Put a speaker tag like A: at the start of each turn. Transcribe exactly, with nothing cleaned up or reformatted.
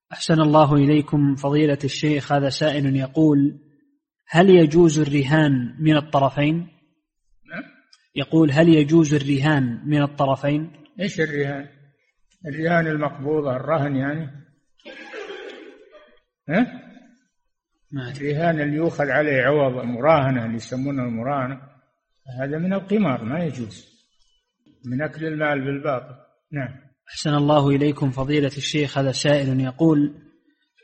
A: أحسن الله إليكم فضيلة الشيخ. هذا سائل يقول: هل يجوز الرهان من الطرفين؟ يقول: هل يجوز الرهان من الطرفين؟
B: إيش الرهان؟ الرهان المقبوضة، الرهن يعني؟ ها؟ الرهان اللي يؤخذ عليه عوض، المراهنة اللي يسمونه المراهنة، هذا من القمار، ما يجوز، من أكل المال بالباطل. نعم.
A: أحسن الله إليكم فضيلة الشيخ. هذا سائل يقول: